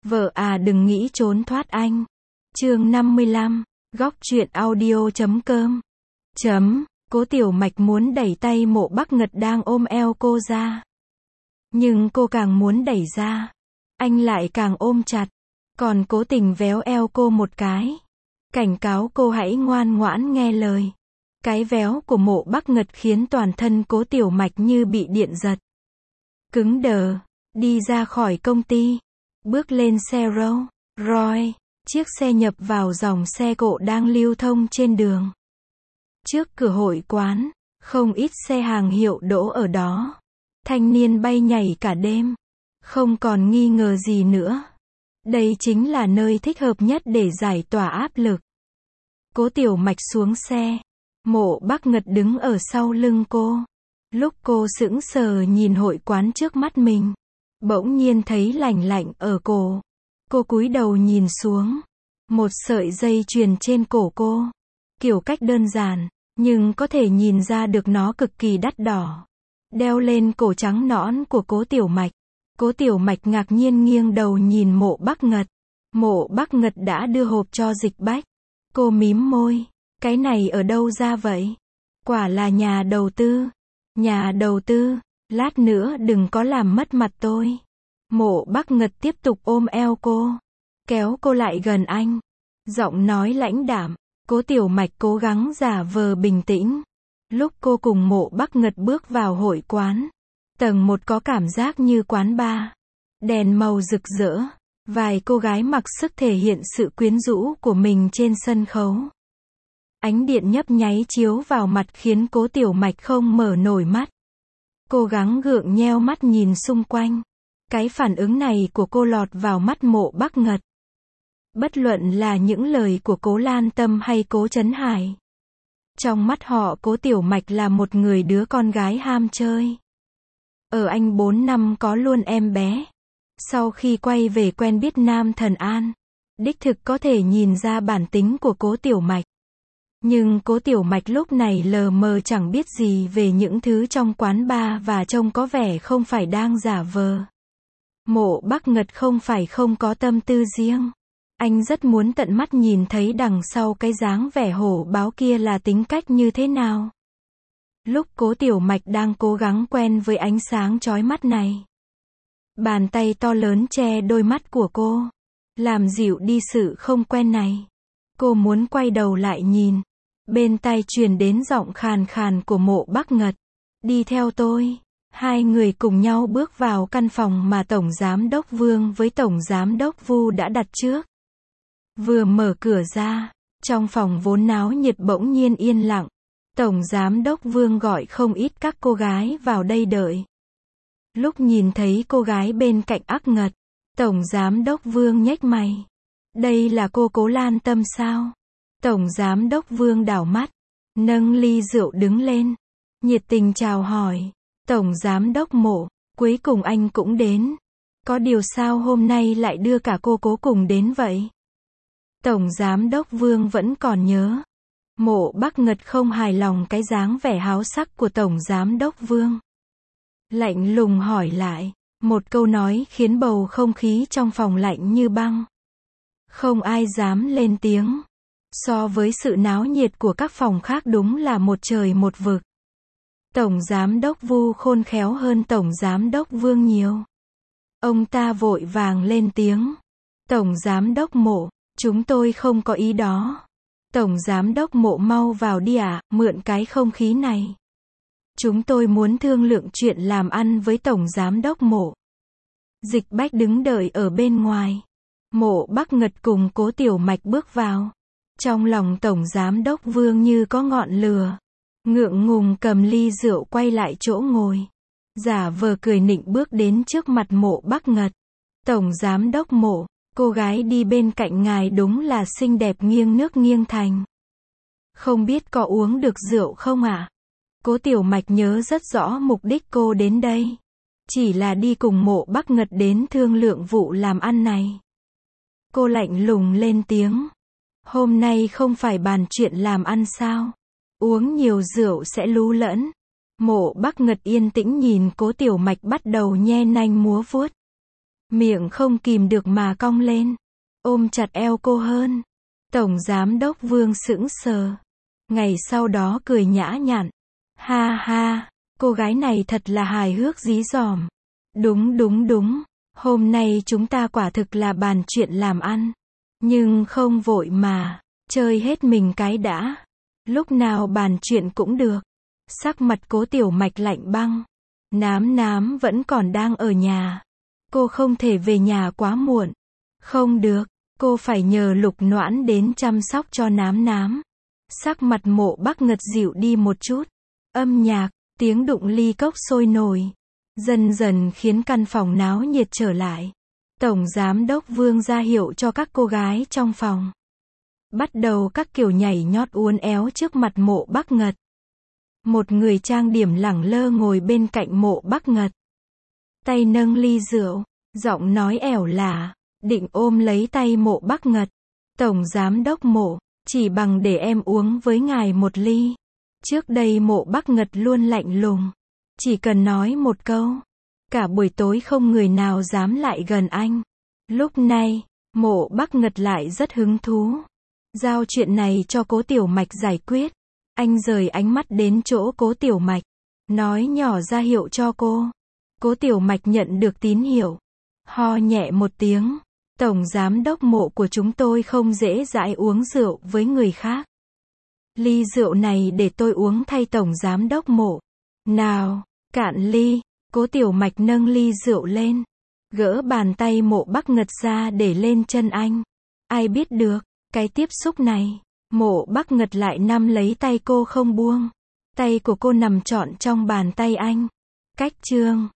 Vợ à đừng nghĩ trốn thoát anh. Chương 55, góc truyện audio.com. Cố Tiểu Mạch muốn đẩy tay Mộ Bắc Ngật đang ôm eo cô ra. Nhưng cô càng muốn đẩy ra, anh lại càng ôm chặt, còn cố tình véo eo cô một cái. Cảnh cáo cô hãy ngoan ngoãn nghe lời. Cái véo của Mộ Bắc Ngật khiến toàn thân Cố Tiểu Mạch như bị điện giật. Cứng đờ, đi ra khỏi công ty, bước lên xe Rolls Royce, chiếc xe nhập vào dòng xe cộ đang lưu thông trên đường. Trước cửa hội quán, không ít xe hàng hiệu đỗ ở đó. Thanh niên bay nhảy cả đêm. Không còn nghi ngờ gì nữa. Đây chính là nơi thích hợp nhất để giải tỏa áp lực. Cố Tiểu Mạch xuống xe. Mộ Bắc Ngật đứng ở sau lưng cô. Lúc cô sững sờ nhìn hội quán trước mắt mình, bỗng nhiên thấy lạnh lạnh ở cổ. Cô cúi đầu nhìn xuống. Một sợi dây chuyền trên cổ cô. Kiểu cách đơn giản, nhưng có thể nhìn ra được nó cực kỳ đắt đỏ. Đeo lên cổ trắng nõn của Cố Tiểu Mạch. Cố Tiểu Mạch ngạc nhiên nghiêng đầu nhìn Mộ Bắc Ngật. Mộ Bắc Ngật đã đưa hộp cho Dịch Bách. Cô mím môi. Cái này ở đâu ra vậy? Quả là nhà đầu tư. Nhà đầu tư, lát nữa đừng có làm mất mặt tôi. Mộ Bắc Ngật tiếp tục ôm eo cô, kéo cô lại gần anh. Giọng nói lãnh đạm. Cố Tiểu Mạch cố gắng giả vờ bình tĩnh. Lúc cô cùng Mộ Bắc Ngật bước vào hội quán, tầng 1 có cảm giác như quán bar. Đèn màu rực rỡ, vài cô gái mặc sức thể hiện sự quyến rũ của mình trên sân khấu. Ánh điện nhấp nháy chiếu vào mặt khiến Cố Tiểu Mạch không mở nổi mắt. Cố gắng gượng nheo mắt nhìn xung quanh. Cái phản ứng này của cô lọt vào mắt Mộ Bắc Ngật. Bất luận là những lời của Cố Lan Tâm hay Cố Trấn Hải, trong mắt họ Cố Tiểu Mạch là một người đứa con gái ham chơi. Ở Anh 4 năm có luôn em bé. Sau khi quay về quen biết Nam Thần An, đích thực có thể nhìn ra bản tính của Cố Tiểu Mạch. Nhưng Cố Tiểu Mạch lúc này lờ mờ chẳng biết gì về những thứ trong quán bar và trông có vẻ không phải đang giả vờ. Mộ Bắc Ngật không phải không có tâm tư riêng. Anh rất muốn tận mắt nhìn thấy đằng sau cái dáng vẻ hổ báo kia là tính cách như thế nào. Lúc Cố Tiểu Mạch đang cố gắng quen với ánh sáng chói mắt này, bàn tay to lớn che đôi mắt của cô, làm dịu đi sự không quen này. Cô muốn quay đầu lại nhìn. Bên tai truyền đến giọng khàn khàn của Mộ Bắc Ngật. Đi theo tôi. Hai người cùng nhau bước vào căn phòng mà Tổng Giám đốc Vương với Tổng Giám đốc Vu đã đặt trước. Vừa mở cửa ra, trong phòng vốn náo nhiệt bỗng nhiên yên lặng. Tổng Giám đốc Vương gọi không ít các cô gái vào đây đợi. Lúc nhìn thấy cô gái bên cạnh Ác Ngật, Tổng Giám đốc Vương nhếch mày. Đây là cô Cố Lan Tâm sao? Tổng Giám đốc Vương đảo mắt, nâng ly rượu đứng lên, nhiệt tình chào hỏi. Tổng Giám đốc Mộ, cuối cùng anh cũng đến. Có điều sao hôm nay lại đưa cả cô Cố cùng đến vậy? Tổng Giám đốc Vương vẫn còn nhớ. Mộ Bắc Ngật không hài lòng cái dáng vẻ háo sắc của Tổng Giám đốc Vương. Lạnh lùng hỏi lại, một câu nói khiến bầu không khí trong phòng lạnh như băng. Không ai dám lên tiếng. So với sự náo nhiệt của các phòng khác đúng là một trời một vực. Tổng Giám đốc Vu khôn khéo hơn Tổng Giám đốc Vương nhiều. Ông ta vội vàng lên tiếng. Tổng Giám đốc Mộ, chúng tôi không có ý đó. Tổng Giám đốc Mộ mau vào đi ạ, mượn cái không khí này. Chúng tôi muốn thương lượng chuyện làm ăn với Tổng Giám đốc Mộ. Dịch Bách đứng đợi ở bên ngoài. Mộ Bắc Ngật cùng Cố Tiểu Mạch bước vào. Trong lòng Tổng Giám đốc Vương như có ngọn lửa. Ngượng ngùng cầm ly rượu quay lại chỗ ngồi. Giả vờ cười nịnh bước đến trước mặt Mộ Bắc Ngật. Tổng Giám đốc Mộ, cô gái đi bên cạnh ngài đúng là xinh đẹp nghiêng nước nghiêng thành. Không biết có uống được rượu không ạ? Cố Tiểu Mạch nhớ rất rõ mục đích cô đến đây. Chỉ là đi cùng Mộ Bắc Ngật đến thương lượng vụ làm ăn này. Cô lạnh lùng lên tiếng. Hôm nay không phải bàn chuyện làm ăn sao? Uống nhiều rượu sẽ lú lẫn. Mộ Bắc Ngật yên tĩnh nhìn Cố Tiểu Mạch bắt đầu nhe nanh múa vuốt. Miệng không kìm được mà cong lên, ôm chặt eo cô hơn. Tổng giám đốc Vương sững sờ. Ngày sau đó cười nhã nhặn. Ha ha, cô gái này thật là hài hước dí dỏm. Đúng đúng đúng, hôm nay chúng ta quả thực là bàn chuyện làm ăn. Nhưng không vội mà, chơi hết mình cái đã. Lúc nào bàn chuyện cũng được. Sắc mặt Cố Tiểu Mạch lạnh băng. Nám nám vẫn còn đang ở nhà. Cô không thể về nhà quá muộn. Không được, cô phải nhờ Lục Noãn đến chăm sóc cho nám nám. Sắc mặt Mộ Bắc Ngật dịu đi một chút. Âm nhạc, tiếng đụng ly cốc sôi nổi, dần dần khiến căn phòng náo nhiệt trở lại. Tổng giám đốc Vương ra hiệu cho các cô gái trong phòng. Bắt đầu các kiểu nhảy nhót uốn éo trước mặt Mộ Bắc Ngật. Một người trang điểm lẳng lơ ngồi bên cạnh Mộ Bắc Ngật. Tay nâng ly rượu, giọng nói ẻo lả, định ôm lấy tay Mộ Bắc Ngật. Tổng giám đốc Mộ, chỉ bằng để em uống với ngài một ly. Trước đây Mộ Bắc Ngật luôn lạnh lùng. Chỉ cần nói một câu, cả buổi tối không người nào dám lại gần anh. Lúc này, Mộ Bắc Ngật lại rất hứng thú. Giao chuyện này cho Cố Tiểu Mạch giải quyết. Anh rời ánh mắt đến chỗ Cố Tiểu Mạch, nói nhỏ ra hiệu cho cô. Cố Tiểu Mạch nhận được tín hiệu, ho nhẹ một tiếng. Tổng giám đốc Mộ của chúng tôi không dễ dãi uống rượu với người khác. Ly rượu này để tôi uống thay tổng giám đốc Mộ. Nào, cạn ly. Cố Tiểu Mạch nâng ly rượu lên, gỡ bàn tay Mộ Bắc Ngật ra để lên chân anh. Ai biết được, cái tiếp xúc này, Mộ Bắc Ngật lại nắm lấy tay cô không buông. Tay của cô nằm trọn trong bàn tay anh. Cách chương